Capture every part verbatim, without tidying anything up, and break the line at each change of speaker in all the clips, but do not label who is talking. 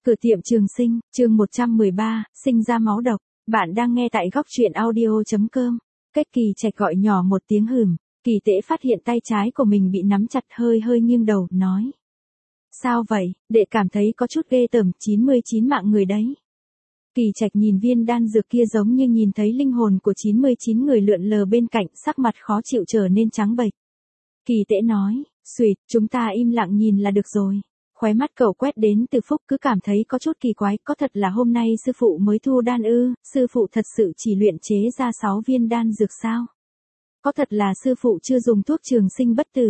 Cửa tiệm Trường Sinh, chương một trăm mười ba, sinh ra máu độc. Bạn đang nghe tại góc truyện audio chấm com. Cách Kỳ Trạch gọi nhỏ một tiếng hừm, Kỳ Tễ phát hiện tay trái của mình bị nắm chặt, hơi hơi nghiêng đầu, nói. Sao vậy, đệ cảm thấy có chút ghê tởm, chín mươi chín mạng người đấy. Kỳ Trạch nhìn viên đan dược kia giống như nhìn thấy linh hồn của chín mươi chín người lượn lờ bên cạnh, sắc mặt khó chịu trở nên trắng bệch. Kỳ Tễ nói, xuỵt, chúng ta im lặng nhìn là được rồi. Khóe mắt cậu quét đến Từ Phúc, cứ cảm thấy có chút kỳ quái, có thật là hôm nay sư phụ mới thu đan ư, sư phụ thật sự chỉ luyện chế ra sáu viên đan dược sao? Có thật là sư phụ chưa dùng thuốc trường sinh bất tử?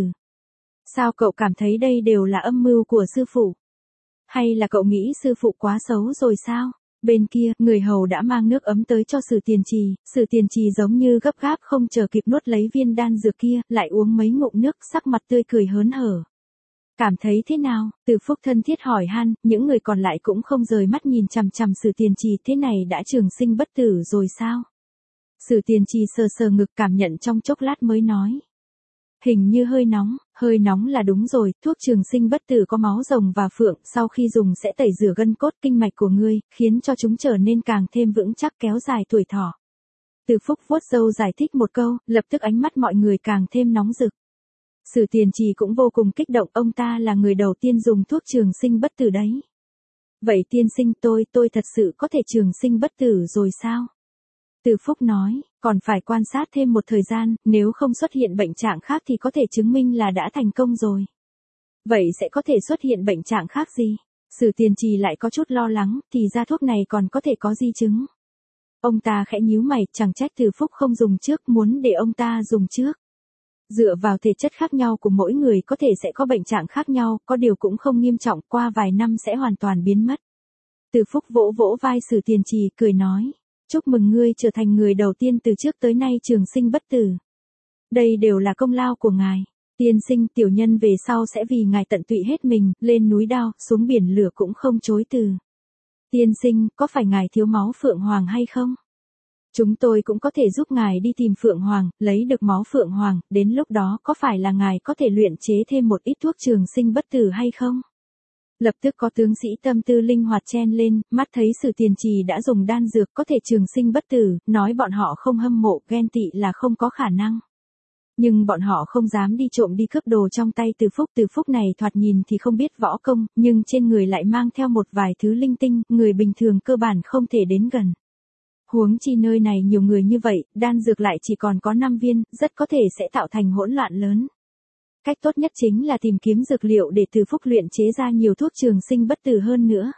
Sao cậu cảm thấy đây đều là âm mưu của sư phụ? Hay là cậu nghĩ sư phụ quá xấu rồi sao? Bên kia, người hầu đã mang nước ấm tới cho Sử Tiền Trì, Sử Tiền Trì giống như gấp gáp không chờ kịp nuốt lấy viên đan dược kia, lại uống mấy ngụm nước, sắc mặt tươi cười hớn hở. Cảm thấy thế nào? Từ Phúc thân thiết hỏi han, những người còn lại cũng không rời mắt nhìn chằm chằm Sử Tiền Trì, thế này đã trường sinh bất tử rồi sao? Sử Tiền Trì sờ sờ ngực cảm nhận trong chốc lát mới nói. Hình như hơi nóng, hơi nóng là đúng rồi, thuốc trường sinh bất tử có máu rồng và phượng, sau khi dùng sẽ tẩy rửa gân cốt kinh mạch của ngươi, khiến cho chúng trở nên càng thêm vững chắc, kéo dài tuổi thọ. Từ Phúc vuốt râu giải thích một câu, lập tức ánh mắt mọi người càng thêm nóng rực. Sử Tiền Trì cũng vô cùng kích động, ông ta là người đầu tiên dùng thuốc trường sinh bất tử đấy. Vậy tiên sinh, tôi, tôi thật sự có thể trường sinh bất tử rồi sao? Từ Phúc nói, còn phải quan sát thêm một thời gian, nếu không xuất hiện bệnh trạng khác thì có thể chứng minh là đã thành công rồi. Vậy sẽ có thể xuất hiện bệnh trạng khác gì? Sử Tiền Trì lại có chút lo lắng, thì ra thuốc này còn có thể có di chứng. Ông ta khẽ nhíu mày, chẳng trách Từ Phúc không dùng trước, muốn để ông ta dùng trước. Dựa vào thể chất khác nhau của mỗi người có thể sẽ có bệnh trạng khác nhau, có điều cũng không nghiêm trọng, qua vài năm sẽ hoàn toàn biến mất. Từ Phúc vỗ vỗ vai Sử Tiền Trì, cười nói, chúc mừng ngươi trở thành người đầu tiên từ trước tới nay trường sinh bất tử. Đây đều là công lao của ngài. Tiên sinh, tiểu nhân về sau sẽ vì ngài tận tụy hết mình, lên núi đao, xuống biển lửa cũng không chối từ. Tiên sinh, có phải ngài thiếu máu Phượng Hoàng hay không? Chúng tôi cũng có thể giúp ngài đi tìm Phượng Hoàng, lấy được máu Phượng Hoàng, đến lúc đó có phải là ngài có thể luyện chế thêm một ít thuốc trường sinh bất tử hay không? Lập tức có tướng sĩ tâm tư linh hoạt chen lên, mắt thấy Sử Tiền Trì đã dùng đan dược có thể trường sinh bất tử, nói bọn họ không hâm mộ, ghen tị là không có khả năng. Nhưng bọn họ không dám đi trộm đi cướp đồ trong tay Từ Phúc. Từ Phúc này thoạt nhìn thì không biết võ công, nhưng trên người lại mang theo một vài thứ linh tinh, người bình thường cơ bản không thể đến gần. Huống chi nơi này nhiều người như vậy, đan dược lại chỉ còn có năm viên, rất có thể sẽ tạo thành hỗn loạn lớn. Cách tốt nhất chính là tìm kiếm dược liệu để Từ Phúc luyện chế ra nhiều thuốc trường sinh bất tử hơn nữa.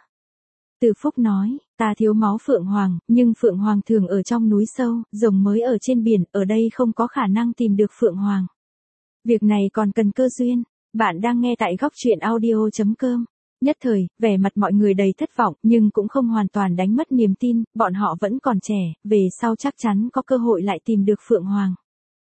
Từ Phúc nói, ta thiếu máu Phượng Hoàng, nhưng Phượng Hoàng thường ở trong núi sâu, rồng mới ở trên biển, ở đây không có khả năng tìm được Phượng Hoàng. Việc này còn cần cơ duyên. Bạn đang nghe tại góc truyện audio chấm com. Nhất thời, vẻ mặt mọi người đầy thất vọng, nhưng cũng không hoàn toàn đánh mất niềm tin, bọn họ vẫn còn trẻ, về sau chắc chắn có cơ hội lại tìm được Phượng Hoàng.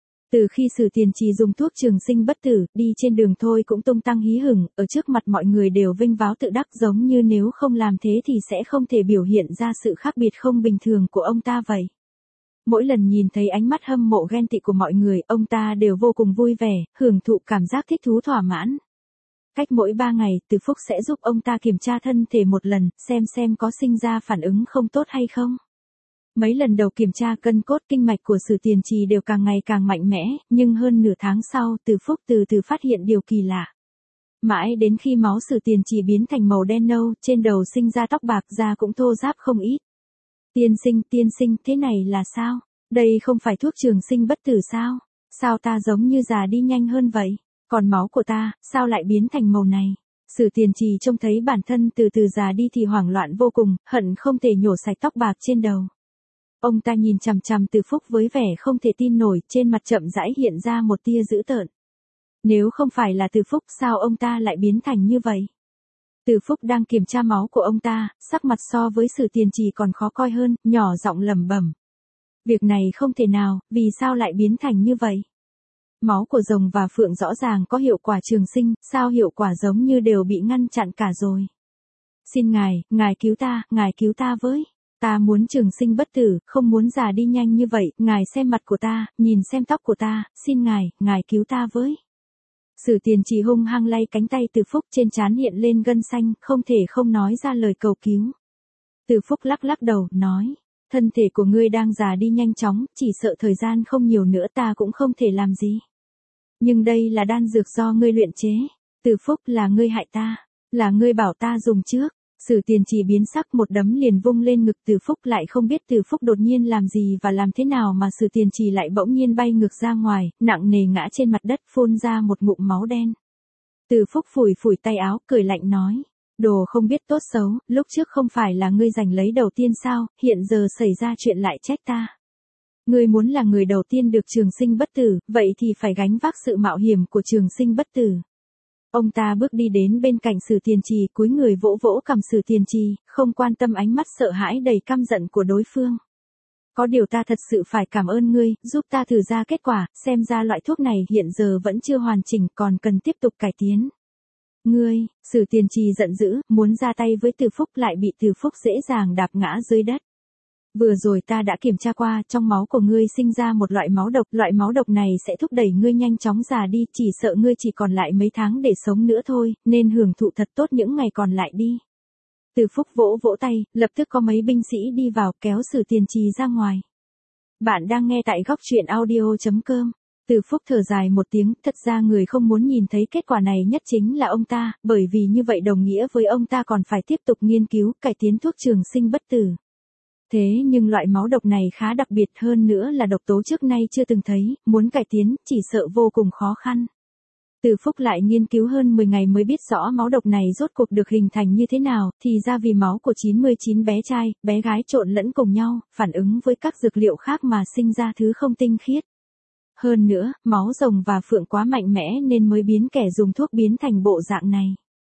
Từ khi Sử Tiền Trì dùng thuốc trường sinh bất tử, đi trên đường thôi cũng tung tăng hí hửng, ở trước mặt mọi người đều vinh váo tự đắc, giống như nếu không làm thế thì sẽ không thể biểu hiện ra sự khác biệt không bình thường của ông ta vậy. Mỗi lần nhìn thấy ánh mắt hâm mộ ghen tị của mọi người, ông ta đều vô cùng vui vẻ, hưởng thụ cảm giác thích thú thỏa mãn. Cách mỗi ba ngày, Từ Phúc sẽ giúp ông ta kiểm tra thân thể một lần, xem xem có sinh ra phản ứng không tốt hay không. Mấy lần đầu kiểm tra cân cốt kinh mạch của Sử Tiền Trì đều càng ngày càng mạnh mẽ, nhưng hơn nửa tháng sau, Từ Phúc từ từ phát hiện điều kỳ lạ. Mãi đến khi máu Sử Tiền Trì biến thành màu đen nâu, trên đầu sinh ra tóc bạc, da cũng thô ráp không ít. Tiên sinh, tiên sinh, thế này là sao? Đây không phải thuốc trường sinh bất tử sao? Sao ta giống như già đi nhanh hơn vậy? Còn máu của ta, sao lại biến thành màu này? Sử Tiền Trì trông thấy bản thân từ từ già đi thì hoảng loạn vô cùng, hận không thể nhổ sạch tóc bạc trên đầu. Ông ta nhìn chằm chằm Từ Phúc với vẻ không thể tin nổi, trên mặt chậm rãi hiện ra một tia dữ tợn. Nếu không phải là Từ Phúc, sao ông ta lại biến thành như vậy? Từ Phúc đang kiểm tra máu của ông ta, sắc mặt so với Sử Tiền Trì còn khó coi hơn, nhỏ giọng lẩm bẩm. Việc này không thể nào, vì sao lại biến thành như vậy? Máu của rồng và phượng rõ ràng có hiệu quả trường sinh, sao hiệu quả giống như đều bị ngăn chặn cả rồi? Xin ngài, ngài cứu ta, ngài cứu ta với. Ta muốn trường sinh bất tử, không muốn già đi nhanh như vậy, ngài xem mặt của ta, nhìn xem tóc của ta, xin ngài, ngài cứu ta với. Sử Tiền Trì hung hăng lay cánh tay Từ Phúc, trên trán hiện lên gân xanh, không thể không nói ra lời cầu cứu. Từ Phúc lắc lắc đầu, nói, thân thể của ngươi đang già đi nhanh chóng, chỉ sợ thời gian không nhiều nữa ta cũng không thể làm gì. Nhưng đây là đan dược do ngươi luyện chế. Từ Phúc, là ngươi hại ta, là ngươi bảo ta dùng trước. Sử Tiền Trì biến sắc, một đấm liền vung lên ngực Từ Phúc, lại không biết Từ Phúc đột nhiên làm gì và làm thế nào mà Sử Tiền Trì lại bỗng nhiên bay ngược ra ngoài, nặng nề ngã trên mặt đất, phun ra một ngụm máu đen. Từ Phúc phủi phủi tay áo, cười lạnh nói, đồ không biết tốt xấu, lúc trước không phải là ngươi giành lấy đầu tiên sao, hiện giờ xảy ra chuyện lại trách ta. Ngươi muốn là người đầu tiên được trường sinh bất tử, vậy thì phải gánh vác sự mạo hiểm của trường sinh bất tử. Ông ta bước đi đến bên cạnh Sử Tiền Trì, cúi người vỗ vỗ cằm Sử Tiền Trì, không quan tâm ánh mắt sợ hãi đầy căm giận của đối phương. Có điều ta thật sự phải cảm ơn ngươi, giúp ta thử ra kết quả, xem ra loại thuốc này hiện giờ vẫn chưa hoàn chỉnh, còn cần tiếp tục cải tiến. Ngươi, Sử Tiền Trì giận dữ, muốn ra tay với Từ Phúc, lại bị Từ Phúc dễ dàng đạp ngã dưới đất. Vừa rồi ta đã kiểm tra qua, trong máu của ngươi sinh ra một loại máu độc, loại máu độc này sẽ thúc đẩy ngươi nhanh chóng già đi, chỉ sợ ngươi chỉ còn lại mấy tháng để sống nữa thôi, nên hưởng thụ thật tốt những ngày còn lại đi. Từ Phúc vỗ vỗ tay, lập tức có mấy binh sĩ đi vào, kéo Sử Tiền Trì ra ngoài. Bạn đang nghe tại góc truyện audio chấm com. Từ Phúc thở dài một tiếng, thật ra người không muốn nhìn thấy kết quả này nhất chính là ông ta, bởi vì như vậy đồng nghĩa với ông ta còn phải tiếp tục nghiên cứu, cải tiến thuốc trường sinh bất tử. Thế nhưng loại máu độc này khá đặc biệt, hơn nữa là độc tố trước nay chưa từng thấy, muốn cải tiến, chỉ sợ vô cùng khó khăn. Từ Phúc lại nghiên cứu hơn mười ngày mới biết rõ máu độc này rốt cuộc được hình thành như thế nào, thì ra vì máu của chín mươi chín bé trai, bé gái trộn lẫn cùng nhau, phản ứng với các dược liệu khác mà sinh ra thứ không tinh khiết. Hơn nữa, máu rồng và phượng quá mạnh mẽ nên mới biến kẻ dùng thuốc biến thành bộ dạng này.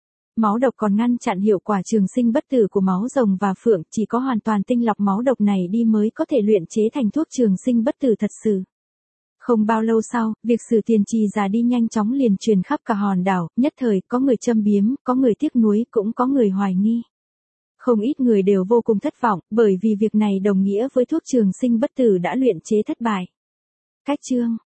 Máu độc còn ngăn chặn hiệu quả trường sinh bất tử của máu rồng và phượng, chỉ có hoàn toàn tinh lọc máu độc này đi mới có thể luyện chế thành thuốc trường sinh bất tử thật sự. Không bao lâu sau, việc Sử Tiền Trì già đi nhanh chóng liền truyền khắp cả hòn đảo, nhất thời có người châm biếm, có người tiếc nuối, cũng có người hoài nghi. Không ít người đều vô cùng thất vọng, bởi vì việc này đồng nghĩa với thuốc trường sinh bất tử đã luyện chế thất bại. Cách chương